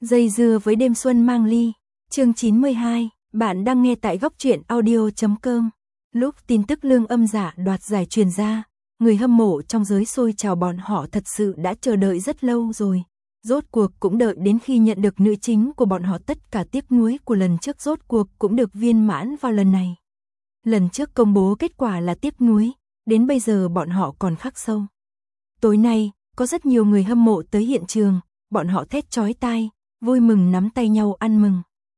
Dây dưa với đêm xuân mang ly. Chương 92, bạn đang nghe tại góc truyện audio.com. Lúc tin tức Lương Âm Dạ đoạt giải truyền ra, người hâm mộ trong giới xôi chào bọn họ thật sự đã chờ đợi rất lâu rồi. Rốt cuộc cũng đợi đến khi nhận được nữ chính của bọn họ, tất cả tiếc nuối của lần trước rốt cuộc cũng được viên mãn vào lần này. Lần trước công bố kết quả là tiếc nuối, đến bây giờ bọn họ còn khắc sâu. Tối nay, có rất nhiều người hâm mộ tới hiện trường, bọn họ thét chói tai, vui mừng nắm tay nhau ăn mừng.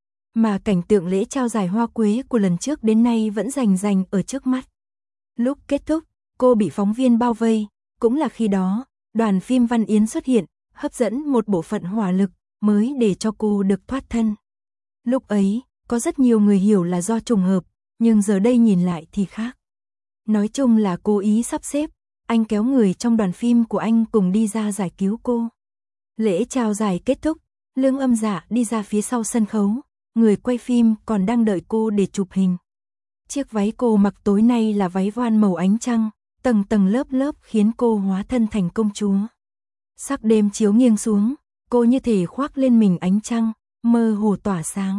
Mà cảnh tượng lễ trao giải hoa quế của lần trước đến nay vẫn rành ở trước mắt. Lúc kết thúc, cô bị phóng viên bao vây, cũng là khi đó, đoàn phim Văn Yến xuất hiện, hấp dẫn một bộ phận hỏa lực, mới để cho cô được thoát thân. Lúc ấy, có rất nhiều người hiểu là do trùng hợp, nhưng giờ đây nhìn lại thì khác. Nói chung là cố ý sắp xếp, anh kéo người trong đoàn phim của anh cùng đi ra giải cứu cô. Lễ trao giải kết thúc, Lương Âm Dạ đi ra phía sau sân khấu, người quay phim còn đang đợi cô để chụp hình. Chiếc váy cô mặc tối nay là váy voan màu ánh trăng, tầng tầng lớp lớp khiến cô hóa thân thành công chúa. Sắc đêm chiếu nghiêng xuống, cô như thể khoác lên mình ánh trăng, mơ hồ tỏa sáng.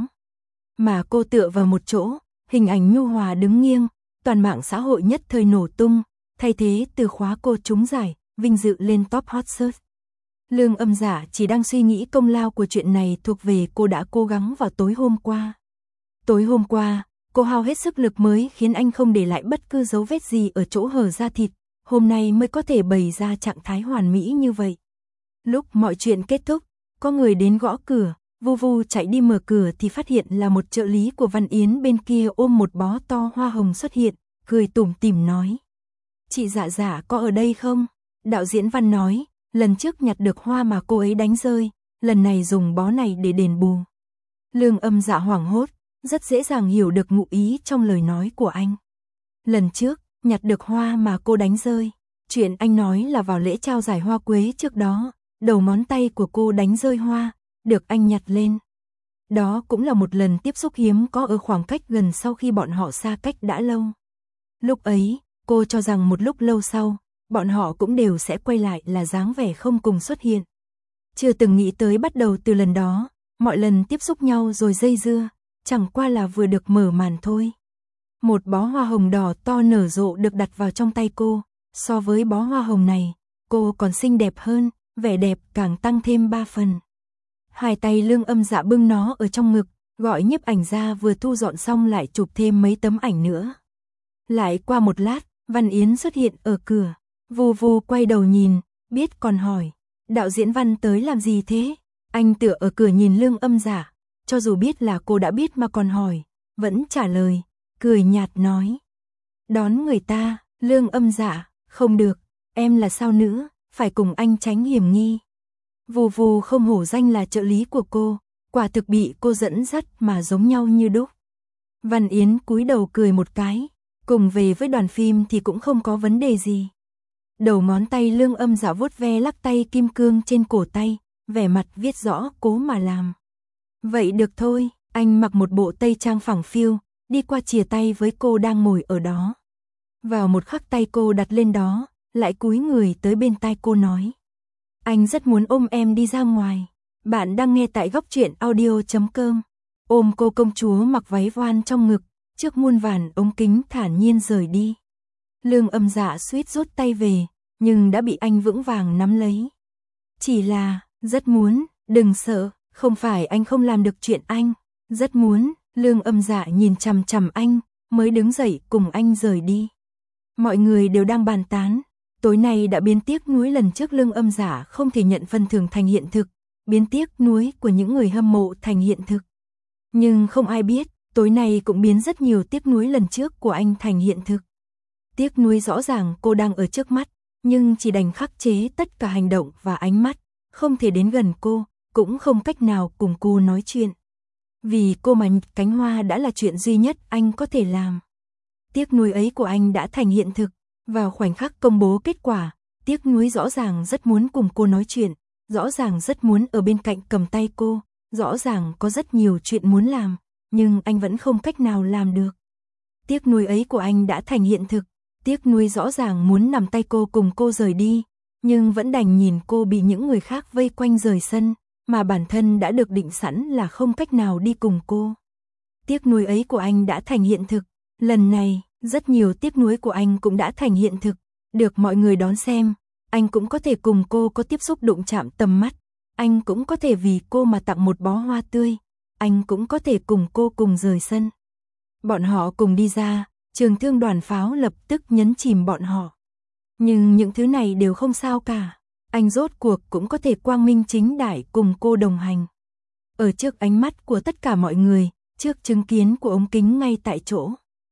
Mà cô tựa vào một chỗ, hình ảnh nhu hòa đứng nghiêng, toàn mạng xã hội nhất thời nổ tung, thay thế từ khóa cô trúng giải, vinh dự lên top hot search. Lương Âm Dạ chỉ đang suy nghĩ công lao của chuyện này thuộc về cô đã cố gắng vào tối hôm qua. Tối hôm qua, cô hao hết sức lực mới khiến anh không để lại bất cứ dấu vết gì ở chỗ hở da thịt, hôm nay mới có thể bày ra trạng thái hoàn mỹ như vậy. Lúc mọi chuyện kết thúc, có người đến gõ cửa, vu vu chạy đi mở cửa thì phát hiện là một trợ lý của Văn Yến bên kia ôm một bó to hoa hồng xuất hiện, cười tủm tỉm nói. Chị Dạ Dạ có ở đây không? Đạo diễn Văn nói, lần trước nhặt được hoa mà cô ấy đánh rơi, lần này dùng bó này để đền bù. Lương Âm Dạ hoảng hốt, rất dễ dàng hiểu được ngụ ý trong lời nói của anh. Lần trước, nhặt được hoa mà cô đánh rơi. Chuyện anh nói là vào lễ trao giải hoa quế trước đó, đầu ngón tay của cô đánh rơi hoa, được anh nhặt lên. Đó cũng là một lần tiếp xúc hiếm có ở khoảng cách gần sau khi bọn họ xa cách đã lâu. Lúc ấy, cô cho rằng một lúc lâu sau, bọn họ cũng đều sẽ quay lại là dáng vẻ không cùng xuất hiện. Chưa từng nghĩ tới bắt đầu từ lần đó, mọi lần tiếp xúc nhau rồi dây dưa, chẳng qua là vừa được mở màn thôi. Một bó hoa hồng đỏ to nở rộ được đặt vào trong tay cô, so với bó hoa hồng này, cô còn xinh đẹp hơn, vẻ đẹp càng tăng thêm 3 phần. Hai tay Lương Âm Dạ bưng nó ở trong ngực, gọi nhiếp ảnh ra vừa thu dọn xong lại chụp thêm mấy tấm ảnh nữa. Lại qua một lát, Văn Yến xuất hiện ở cửa, vu vu quay đầu nhìn, biết còn hỏi, đạo diễn Văn tới làm gì thế? Anh tựa ở cửa nhìn Lương Âm Dạ, cho dù biết là cô đã biết mà còn hỏi, vẫn trả lời, cười nhạt nói. Đón người ta, Lương Âm Dạ, không được, em là sao nữa, phải cùng anh tránh hiểm nghi. Vù vù không hổ danh là trợ lý của cô, quả thực bị cô dẫn dắt mà giống nhau như đúc. Văn Yến cúi đầu cười một cái, cùng về với đoàn phim thì cũng không có vấn đề gì. Đầu ngón tay Lương Âm Dạ vuốt ve lắc tay kim cương trên cổ tay, vẻ mặt viết rõ cố mà làm. Vậy được thôi, anh mặc một bộ tây trang phẳng phiu, đi qua chìa tay với cô đang ngồi ở đó. Vào một khắc tay cô đặt lên đó, lại cúi người tới bên tai cô nói. Anh rất muốn ôm em đi ra ngoài. Bạn đang nghe tại góc truyện audio.com. Ôm cô công chúa mặc váy voan trong ngực, trước muôn vàn ống kính thản nhiên rời đi. Lương Âm Dạ suýt rút tay về, nhưng đã bị anh vững vàng nắm lấy. Chỉ là, rất muốn, đừng sợ, không phải anh không làm được chuyện anh. Rất muốn, Lương Âm Dạ nhìn chằm chằm anh, mới đứng dậy cùng anh rời đi. Mọi người đều đang bàn tán. Tối nay đã biến tiếc nuối lần trước Lương Âm Dạ không thể nhận phần thưởng thành hiện thực, biến tiếc nuối của những người hâm mộ thành hiện thực. Nhưng không ai biết, tối nay cũng biến rất nhiều tiếc nuối lần trước của anh thành hiện thực. Tiếc nuối rõ ràng cô đang ở trước mắt, nhưng chỉ đành khắc chế tất cả hành động và ánh mắt, không thể đến gần cô, cũng không cách nào cùng cô nói chuyện. Vì cô mà nhặt cánh hoa đã là chuyện duy nhất anh có thể làm. Tiếc nuối ấy của anh đã thành hiện thực. Vào khoảnh khắc công bố kết quả, tiếc nuối rõ ràng rất muốn cùng cô nói chuyện, rõ ràng rất muốn ở bên cạnh cầm tay cô, rõ ràng có rất nhiều chuyện muốn làm, nhưng anh vẫn không cách nào làm được. Tiếc nuối ấy của anh đã thành hiện thực, tiếc nuối rõ ràng muốn nắm tay cô cùng cô rời đi, nhưng vẫn đành nhìn cô bị những người khác vây quanh rời sân, mà bản thân đã được định sẵn là không cách nào đi cùng cô. Tiếc nuối ấy của anh đã thành hiện thực, lần này, rất nhiều tiếc nuối của anh cũng đã thành hiện thực, được mọi người đón xem, anh cũng có thể cùng cô có tiếp xúc đụng chạm tầm mắt, anh cũng có thể vì cô mà tặng một bó hoa tươi, anh cũng có thể cùng cô cùng rời sân. Bọn họ cùng đi ra, trường thương đoàn pháo lập tức nhấn chìm bọn họ. Nhưng những thứ này đều không sao cả, anh rốt cuộc cũng có thể quang minh chính đại cùng cô đồng hành. Ở trước ánh mắt của tất cả mọi người, trước chứng kiến của ống kính ngay tại chỗ.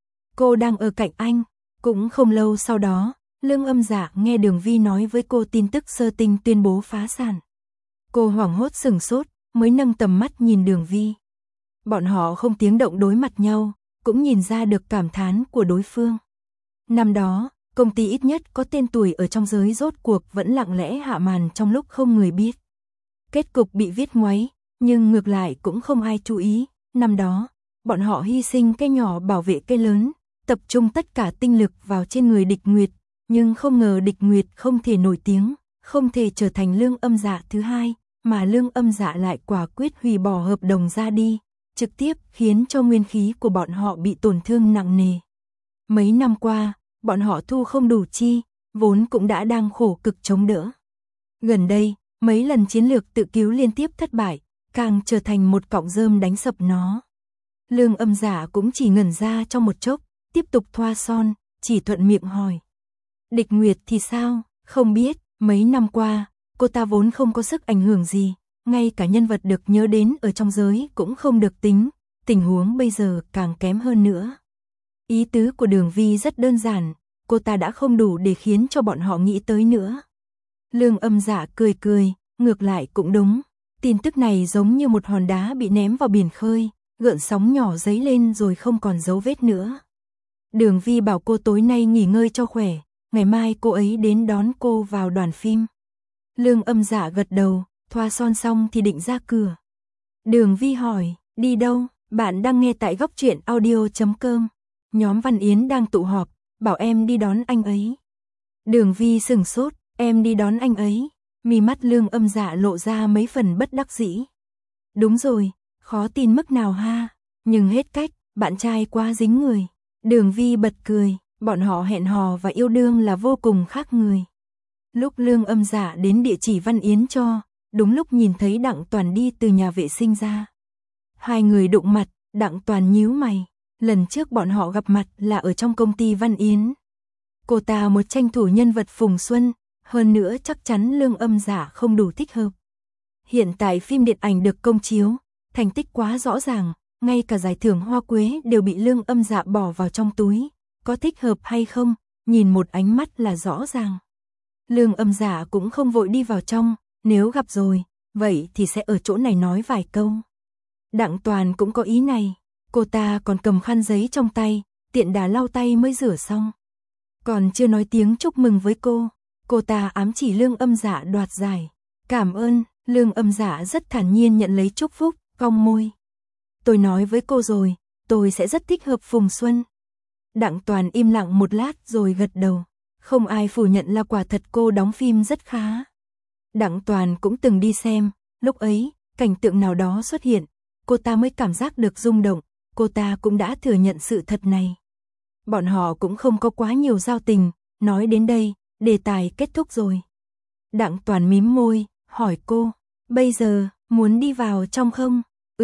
Cô đang ở cạnh anh, cũng không lâu sau đó, Lương Âm Dạ nghe Đường Vi nói với cô tin tức Sơ Tinh tuyên bố phá sản. Cô hoảng hốt sửng sốt, mới nâng tầm mắt nhìn Đường Vi. Bọn họ không tiếng động đối mặt nhau, cũng nhìn ra được cảm thán của đối phương. Năm đó, công ty ít nhất có tên tuổi ở trong giới rốt cuộc vẫn lặng lẽ hạ màn trong lúc không người biết. Kết cục bị viết ngoáy, nhưng ngược lại cũng không ai chú ý. Năm đó, bọn họ hy sinh cây nhỏ bảo vệ cây lớn, tập trung tất cả tinh lực vào trên người Địch Nguyệt, nhưng không ngờ Địch Nguyệt không thể nổi tiếng, không thể trở thành Lương Âm Dạ thứ hai, mà Lương Âm Dạ lại quả quyết hủy bỏ hợp đồng ra đi, trực tiếp khiến cho nguyên khí của bọn họ bị tổn thương nặng nề. Mấy năm qua, bọn họ thu không đủ chi, vốn cũng đã đang khổ cực chống đỡ. Gần đây, mấy lần chiến lược tự cứu liên tiếp thất bại, càng trở thành một cọng rơm đánh sập nó. Lương Âm Dạ cũng chỉ ngẩn ra trong một chốc, tiếp tục thoa son, chỉ thuận miệng hỏi. Địch Nguyệt thì sao, không biết, mấy năm qua, cô ta vốn không có sức ảnh hưởng gì, ngay cả nhân vật được nhớ đến ở trong giới cũng không được tính, tình huống bây giờ càng kém hơn nữa. Ý tứ của Đường Vi rất đơn giản, cô ta đã không đủ để khiến cho bọn họ nghĩ tới nữa. Lương Âm Dạ cười cười, ngược lại cũng đúng, tin tức này giống như một hòn đá bị ném vào biển khơi, gợn sóng nhỏ dấy lên rồi không còn dấu vết nữa. Đường Vi bảo cô tối nay nghỉ ngơi cho khỏe, ngày mai cô ấy đến đón cô vào đoàn phim. Lương Âm Dạ gật đầu, thoa son xong thì định ra cửa. Đường Vi hỏi, đi đâu? Bạn đang nghe tại góc truyện audio.com. Nhóm Văn Yến đang tụ họp, bảo em đi đón anh ấy. Đường Vi sửng sốt, em đi đón anh ấy. Mí mắt Lương Âm Dạ lộ ra mấy phần bất đắc dĩ. Đúng rồi, khó tin mức nào ha, nhưng hết cách, bạn trai quá dính người. Đường Vi bật cười, bọn họ hẹn hò và yêu đương là vô cùng khác người. Lúc Lương Âm Dạ đến địa chỉ Văn Yến cho, đúng lúc nhìn thấy Đặng Toàn đi từ nhà vệ sinh ra. Hai người đụng mặt, Đặng Toàn nhíu mày, lần trước bọn họ gặp mặt là ở trong công ty Văn Yến. Cô ta một tranh thủ nhân vật Phùng Xuân, hơn nữa chắc chắn Lương Âm Dạ không đủ thích hợp. Hiện tại phim điện ảnh được công chiếu, thành tích quá rõ ràng, ngay cả giải thưởng Hoa Quế đều bị Lương Âm Dạ bỏ vào trong túi, có thích hợp hay không, nhìn một ánh mắt là rõ ràng. Lương Âm Dạ cũng không vội đi vào trong, nếu gặp rồi, vậy thì sẽ ở chỗ này nói vài câu. Đặng Toàn cũng có ý này, cô ta còn cầm khăn giấy trong tay, tiện đà lau tay mới rửa xong. Còn chưa nói tiếng chúc mừng với cô ta ám chỉ Lương Âm Dạ đoạt giải. Cảm ơn, Lương Âm Dạ rất thản nhiên nhận lấy chúc phúc, cong môi. Tôi nói với cô rồi, tôi sẽ rất thích hợp Phùng Xuân. Đặng Toàn im lặng một lát rồi gật đầu. Không ai phủ nhận là quả thật cô đóng phim rất khá. Đặng Toàn cũng từng đi xem, lúc ấy, cảnh tượng nào đó xuất hiện, cô ta mới cảm giác được rung động, cô ta cũng đã thừa nhận sự thật này. Bọn họ cũng không có quá nhiều giao tình, nói đến đây, đề tài kết thúc rồi. Đặng Toàn mím môi, hỏi cô, bây giờ, muốn đi vào trong không?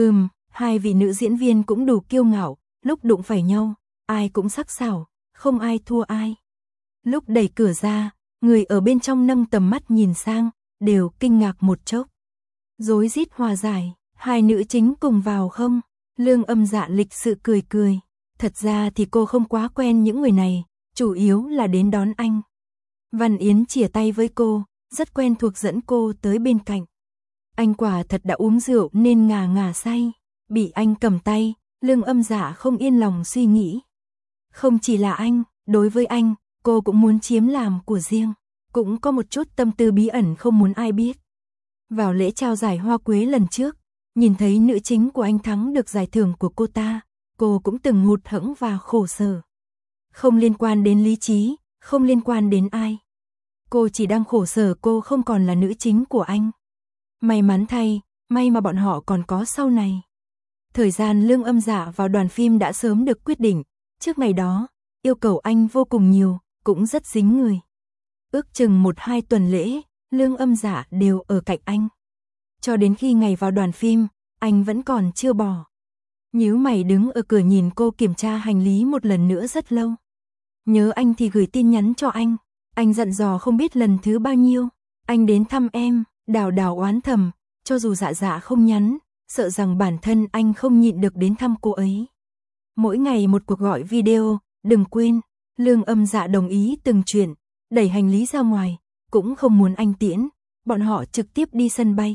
Hai vị nữ diễn viên cũng đủ kiêu ngạo, lúc đụng phải nhau, ai cũng sắc sảo, không ai thua ai. Lúc đẩy cửa ra, người ở bên trong nâng tầm mắt nhìn sang, đều kinh ngạc một chốc. Rối rít hòa giải, hai nữ chính cùng vào không? Lương Âm Dạ lịch sự cười cười. Thật ra thì cô không quá quen những người này, chủ yếu là đến đón anh. Văn Yến chìa tay với cô, rất quen thuộc dẫn cô tới bên cạnh. Anh quả thật đã uống rượu nên ngà ngà say. Bị anh cầm tay, Lương Âm Dạ không yên lòng suy nghĩ. Không chỉ là anh, đối với anh, cô cũng muốn chiếm làm của riêng. Cũng có một chút tâm tư bí ẩn không muốn ai biết. Vào lễ trao giải Hoa Quế lần trước, nhìn thấy nữ chính của anh thắng được giải thưởng của cô ta, cô cũng từng hụt hẫng và khổ sở. Không liên quan đến lý trí, không liên quan đến ai. Cô chỉ đang khổ sở cô không còn là nữ chính của anh. May mắn thay, may mà bọn họ còn có sau này. Thời gian Lương Âm Dạ vào đoàn phim đã sớm được quyết định, trước ngày đó, yêu cầu anh vô cùng nhiều, cũng rất dính người. Ước chừng 1-2 tuần lễ, Lương Âm Dạ đều ở cạnh anh. Cho đến khi ngày vào đoàn phim, anh vẫn còn chưa bỏ. Nhíu mày đứng ở cửa nhìn cô kiểm tra hành lý một lần nữa rất lâu. Nhớ anh thì gửi tin nhắn cho anh dặn dò không biết lần thứ bao nhiêu, anh đến thăm em, Đào Đào oán thầm, cho dù Dạ Dạ không nhắn, sợ rằng bản thân anh không nhịn được đến thăm cô ấy. Mỗi ngày một cuộc gọi video, đừng quên, Lương Âm Dạ đồng ý từng chuyện, đẩy hành lý ra ngoài, cũng không muốn anh tiễn, bọn họ trực tiếp đi sân bay.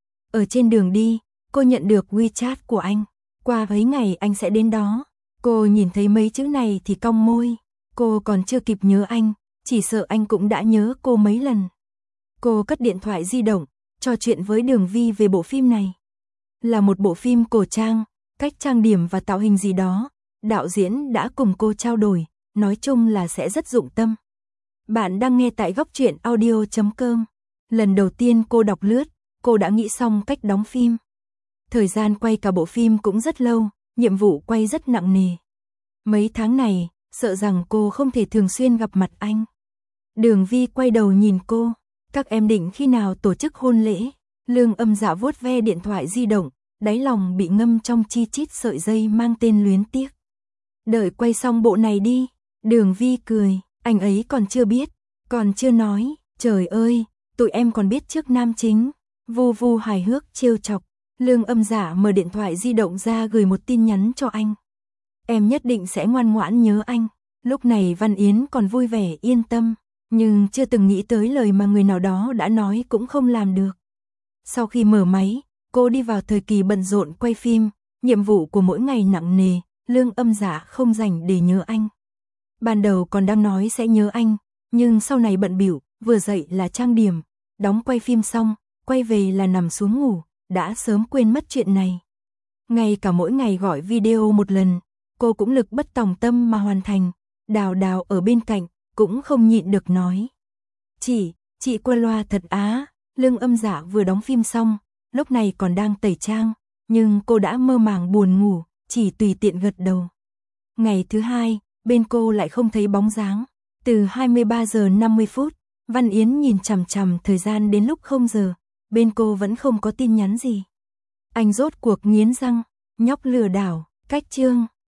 Ở trên đường đi, cô nhận được WeChat của anh, qua mấy ngày anh sẽ đến đó. Cô nhìn thấy mấy chữ này thì cong môi, cô còn chưa kịp nhớ anh, chỉ sợ anh cũng đã nhớ cô mấy lần. Cô cất điện thoại di động, trò chuyện với Đường Vi về bộ phim này. Là một bộ phim cổ trang, cách trang điểm và tạo hình gì đó, đạo diễn đã cùng cô trao đổi, nói chung là sẽ rất dụng tâm. Bạn đang nghe tại Góc Truyện Audio.com. Lần đầu tiên cô đọc lướt, cô đã nghĩ xong cách đóng phim. Thời gian quay cả bộ phim cũng rất lâu, nhiệm vụ quay rất nặng nề. Mấy tháng này, sợ rằng cô không thể thường xuyên gặp mặt anh. Đường Vi quay đầu nhìn cô, các em định khi nào tổ chức hôn lễ? Lương Âm Dạ vuốt ve điện thoại di động, đáy lòng bị ngâm trong chi chít sợi dây mang tên luyến tiếc. Đợi quay xong bộ này đi. Đường Vi cười, anh ấy còn chưa biết, còn chưa nói, trời ơi, tụi em còn biết trước nam chính. Vu Vu hài hước trêu chọc. Lương Âm Dạ mở điện thoại di động ra gửi một tin nhắn cho anh. Em nhất định sẽ ngoan ngoãn nhớ anh. Lúc này Văn Yến còn vui vẻ yên tâm, nhưng chưa từng nghĩ tới lời mà người nào đó đã nói cũng không làm được. Sau khi mở máy, cô đi vào thời kỳ bận rộn quay phim, nhiệm vụ của mỗi ngày nặng nề, Lương Âm Dạ không rảnh để nhớ anh. Ban đầu còn đang nói sẽ nhớ anh, nhưng sau này bận bịu, vừa dậy là trang điểm, đóng quay phim xong, quay về là nằm xuống ngủ, đã sớm quên mất chuyện này. Ngay cả mỗi ngày gọi video một lần, cô cũng lực bất tòng tâm mà hoàn thành. Đào Đào ở bên cạnh, cũng không nhịn được nói. Chị qua loa thật á. Lương Âm Dạ vừa đóng phim xong, lúc này còn đang tẩy trang, nhưng cô đã mơ màng buồn ngủ, chỉ tùy tiện gật đầu. Ngày thứ hai, bên cô lại không thấy bóng dáng. Từ 23 giờ 50 phút, Văn Yến nhìn chằm chằm thời gian đến lúc 0 giờ, bên cô vẫn không có tin nhắn gì. Anh rốt cuộc nghiến răng, nhóc lừa đảo, cách chương.